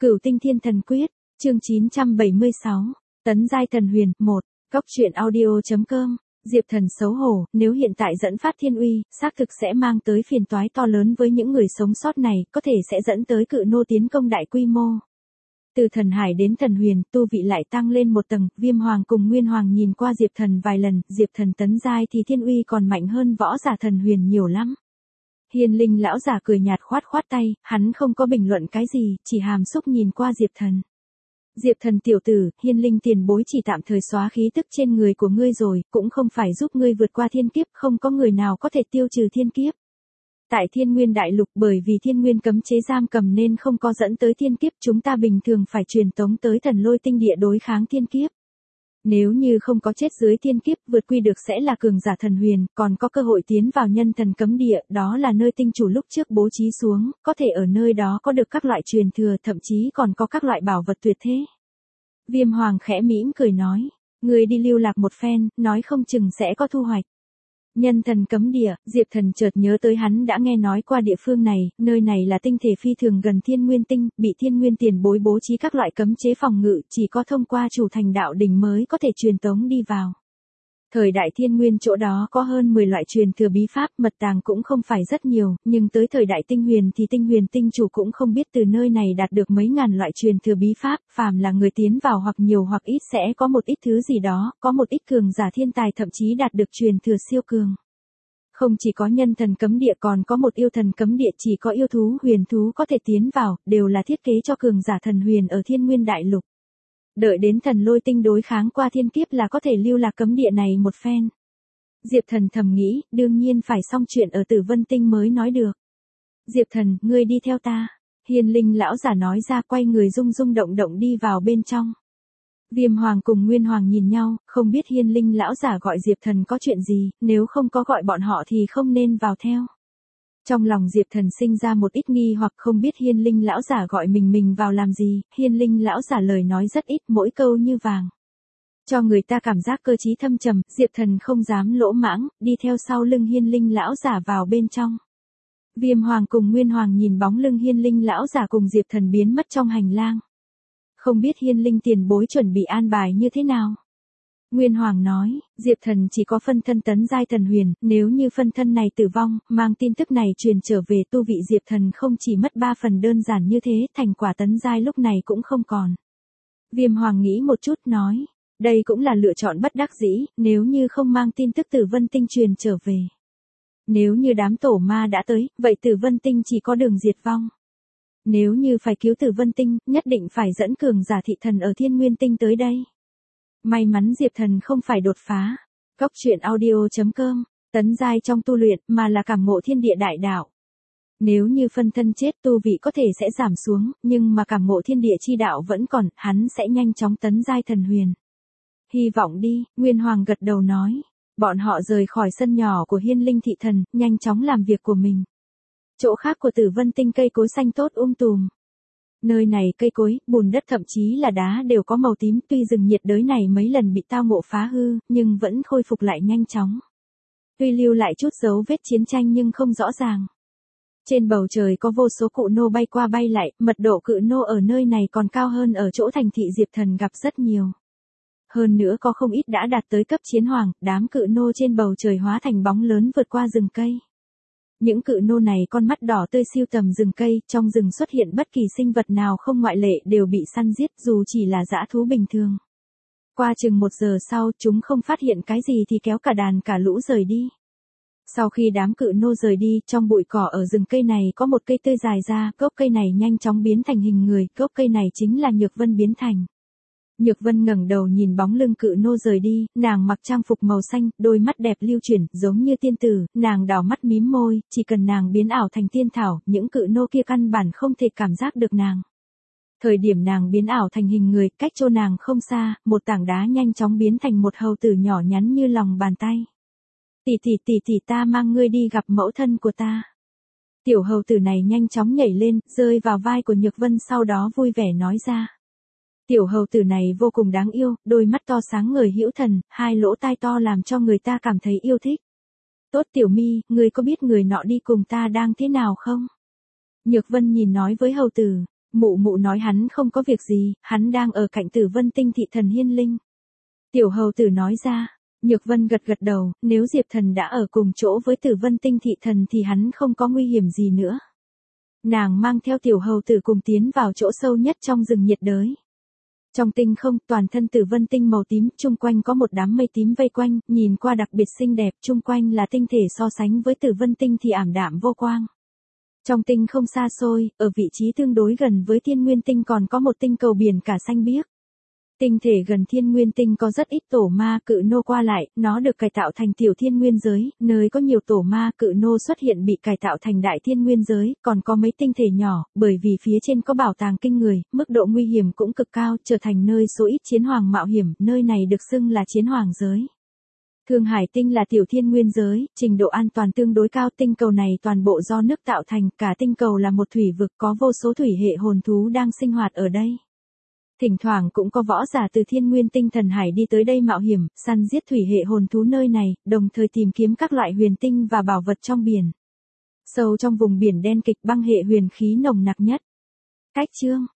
Cửu Tinh Thiên Thần Quyết, chương 976, Tấn Giai Thần Huyền, 1, Cốc truyện audio.com, Diệp Thần xấu hổ, nếu hiện tại dẫn phát thiên uy, xác thực sẽ mang tới phiền toái to lớn với những người sống sót này, có thể sẽ dẫn tới cự nô tiến công đại quy mô. Từ thần hải đến thần huyền, tu vị lại tăng lên một tầng, Viêm Hoàng cùng Nguyên Hoàng nhìn qua Diệp Thần vài lần, Diệp Thần tấn giai thì thiên uy còn mạnh hơn võ giả thần huyền nhiều lắm. Hiên Linh lão giả cười nhạt khoát khoát tay, hắn không có bình luận cái gì, chỉ hàm xúc nhìn qua Diệp Thần. Diệp Thần tiểu tử, Hiên Linh tiền bối chỉ tạm thời xóa khí tức trên người của ngươi rồi, cũng không phải giúp ngươi vượt qua thiên kiếp, không có người nào có thể tiêu trừ thiên kiếp. Tại Thiên Nguyên Đại Lục bởi vì Thiên Nguyên cấm chế giam cầm nên không có dẫn tới thiên kiếp, chúng ta bình thường phải truyền tống tới Thần Lôi Tinh Địa đối kháng thiên kiếp. Nếu như không có chết dưới thiên kiếp, vượt quy được sẽ là cường giả thần huyền, còn có cơ hội tiến vào nhân thần cấm địa, đó là nơi tinh chủ lúc trước bố trí xuống, có thể ở nơi đó có được các loại truyền thừa, thậm chí còn có các loại bảo vật tuyệt thế. Viêm Hoàng khẽ mỉm cười nói, người đi lưu lạc một phen, nói không chừng sẽ có thu hoạch. Nhân thần cấm địa, Diệp Thần chợt nhớ tới hắn đã nghe nói qua địa phương này, nơi này là tinh thể phi thường gần Thiên Nguyên Tinh, bị Thiên Nguyên tiền bối bố trí các loại cấm chế phòng ngự, chỉ có thông qua chủ thành đạo đỉnh mới có thể truyền tống đi vào. Thời đại Thiên Nguyên chỗ đó có hơn 10 loại truyền thừa bí pháp, mật tàng cũng không phải rất nhiều, nhưng tới thời đại Tinh Huyền thì Tinh Huyền tinh chủ cũng không biết từ nơi này đạt được mấy ngàn loại truyền thừa bí pháp, phàm là người tiến vào hoặc nhiều hoặc ít sẽ có một ít thứ gì đó, có một ít cường giả thiên tài thậm chí đạt được truyền thừa siêu cường. Không chỉ có nhân thần cấm địa còn có một yêu thần cấm địa, chỉ có yêu thú huyền thú có thể tiến vào, đều là thiết kế cho cường giả thần huyền ở Thiên Nguyên Đại Lục. Đợi đến Thần Lôi Tinh đối kháng qua thiên kiếp là có thể lưu lạc cấm địa này một phen. Diệp Thần thầm nghĩ, đương nhiên phải xong chuyện ở Tử Vân Tinh mới nói được. Diệp Thần, ngươi đi theo ta. Hiên Linh lão giả nói ra, quay người rung rung động động đi vào bên trong. Viêm Hoàng cùng Nguyên Hoàng nhìn nhau, không biết Hiên Linh lão giả gọi Diệp Thần có chuyện gì, nếu không có gọi bọn họ thì không nên vào theo. Trong lòng Diệp Thần sinh ra một ít nghi hoặc, không biết Hiên Linh lão giả gọi mình vào làm gì. Hiên Linh lão giả lời nói rất ít, mỗi câu như vàng, cho người ta cảm giác cơ trí thâm trầm. Diệp Thần không dám lỗ mãng, đi theo sau lưng Hiên Linh lão giả vào bên trong. Viêm Hoàng cùng Nguyên Hoàng nhìn bóng lưng Hiên Linh lão giả cùng Diệp Thần biến mất trong hành lang. Không biết Hiên Linh tiền bối chuẩn bị an bài như thế nào. Nguyên Hoàng nói, Diệp Thần chỉ có phân thân tấn giai thần huyền, nếu như phân thân này tử vong, mang tin tức này truyền trở về, tu vị Diệp Thần không chỉ mất 3 phần đơn giản như thế, thành quả tấn giai lúc này cũng không còn. Viêm Hoàng nghĩ một chút nói, đây cũng là lựa chọn bất đắc dĩ, nếu như không mang tin tức Tử Vân Tinh truyền trở về. Nếu như đám tổ ma đã tới, vậy Tử Vân Tinh chỉ có đường diệt vong. Nếu như phải cứu Tử Vân Tinh, nhất định phải dẫn cường giả thị thần ở Thiên Nguyên Tinh tới đây. May mắn Diệp Thần không phải đột phá. Cốc truyện audio.com, tấn giai trong tu luyện, mà là cảm ngộ thiên địa đại đạo. Nếu như phân thân chết, tu vị có thể sẽ giảm xuống, nhưng mà cảm ngộ thiên địa chi đạo vẫn còn, hắn sẽ nhanh chóng tấn giai thần huyền. Hy vọng đi, Nguyên Hoàng gật đầu nói. Bọn họ rời khỏi sân nhỏ của Hiên Linh thị thần, nhanh chóng làm việc của mình. Chỗ khác của Tử Vân Tinh cây cối xanh tốt tùm. Nơi này cây cối, bùn đất thậm chí là đá đều có màu tím, tuy rừng nhiệt đới này mấy lần bị tao ngộ phá hư, nhưng vẫn khôi phục lại nhanh chóng. Tuy lưu lại chút dấu vết chiến tranh nhưng không rõ ràng. Trên bầu trời có vô số cự nô bay qua bay lại, mật độ cự nô ở nơi này còn cao hơn ở chỗ thành thị Diệp Thần gặp rất nhiều. Hơn nữa có không ít đã đạt tới cấp chiến hoàng, đám cự nô trên bầu trời hóa thành bóng lớn vượt qua rừng cây. Những cự nô này con mắt đỏ tươi siêu tầm rừng cây, trong rừng xuất hiện bất kỳ sinh vật nào không ngoại lệ đều bị săn giết dù chỉ là dã thú bình thường. Qua chừng 1 giờ sau, chúng không phát hiện cái gì thì kéo cả đàn cả lũ rời đi. Sau khi đám cự nô rời đi, trong bụi cỏ ở rừng cây này có một cây tươi dài ra, gốc cây này nhanh chóng biến thành hình người, gốc cây này chính là Nhược Vân biến thành. Nhược Vân ngẩng đầu nhìn bóng lưng cự nô rời đi, nàng mặc trang phục màu xanh, đôi mắt đẹp lưu chuyển, giống như tiên tử, nàng đảo mắt mím môi, chỉ cần nàng biến ảo thành tiên thảo, những cự nô kia căn bản không thể cảm giác được nàng. Thời điểm nàng biến ảo thành hình người, cách chỗ nàng không xa, một tảng đá nhanh chóng biến thành một hầu tử nhỏ nhắn như lòng bàn tay. Tỷ, ta mang ngươi đi gặp mẫu thân của ta. Tiểu hầu tử này nhanh chóng nhảy lên, rơi vào vai của Nhược Vân, sau đó vui vẻ nói ra. Tiểu hầu tử này vô cùng đáng yêu, đôi mắt to sáng ngời hữu thần, hai lỗ tai to làm cho người ta cảm thấy yêu thích. Tốt Tiểu Mi, ngươi có biết người nọ đi cùng ta đang thế nào không? Nhược Vân nhìn nói với hầu tử, Mụ mụ nói hắn không có việc gì, hắn đang ở cạnh Tử Vân Tinh thị thần Hiên Linh. Tiểu hầu tử nói ra. Nhược Vân gật gật đầu, nếu Diệp Thần đã ở cùng chỗ với Tử Vân Tinh thị thần thì hắn không có nguy hiểm gì nữa. Nàng mang theo tiểu hầu tử cùng tiến vào chỗ sâu nhất trong rừng nhiệt đới. Trong tinh không, toàn thân Tử Vân Tinh màu tím, chung quanh có một đám mây tím vây quanh, nhìn qua đặc biệt xinh đẹp, chung quanh là tinh thể so sánh với Tử Vân Tinh thì ảm đạm vô quang. Trong tinh không xa xôi, ở vị trí tương đối gần với Thiên Nguyên Tinh còn có một tinh cầu biển cả xanh biếc. Tinh thể gần Thiên Nguyên Tinh có rất ít tổ ma cự nô qua lại, nó được cải tạo thành tiểu thiên nguyên giới, nơi có nhiều tổ ma cự nô xuất hiện bị cải tạo thành đại thiên nguyên giới, còn có mấy tinh thể nhỏ, bởi vì phía trên có bảo tàng kinh người, mức độ nguy hiểm cũng cực cao, trở thành nơi số ít chiến hoàng mạo hiểm, nơi này được xưng là chiến hoàng giới. Thương Hải Tinh là tiểu thiên nguyên giới, trình độ an toàn tương đối cao, tinh cầu này toàn bộ do nước tạo thành, cả tinh cầu là một thủy vực có vô số thủy hệ hồn thú đang sinh hoạt ở đây. Thỉnh thoảng cũng có võ giả từ Thiên Nguyên Tinh thần hải đi tới đây mạo hiểm, săn giết thủy hệ hồn thú nơi này, đồng thời tìm kiếm các loại huyền tinh và bảo vật trong biển. Sâu trong vùng biển đen kịch băng hệ huyền khí nồng nặc nhất. Cách chương